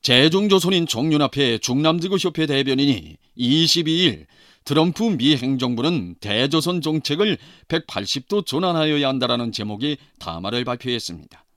제중조선인 정윤합회 중남지구협회 대변인이 22일 트럼프 미 행정부는 대조선 정책을 180도 전환하여야 한다라는 제목의 담화를 발표했습니다.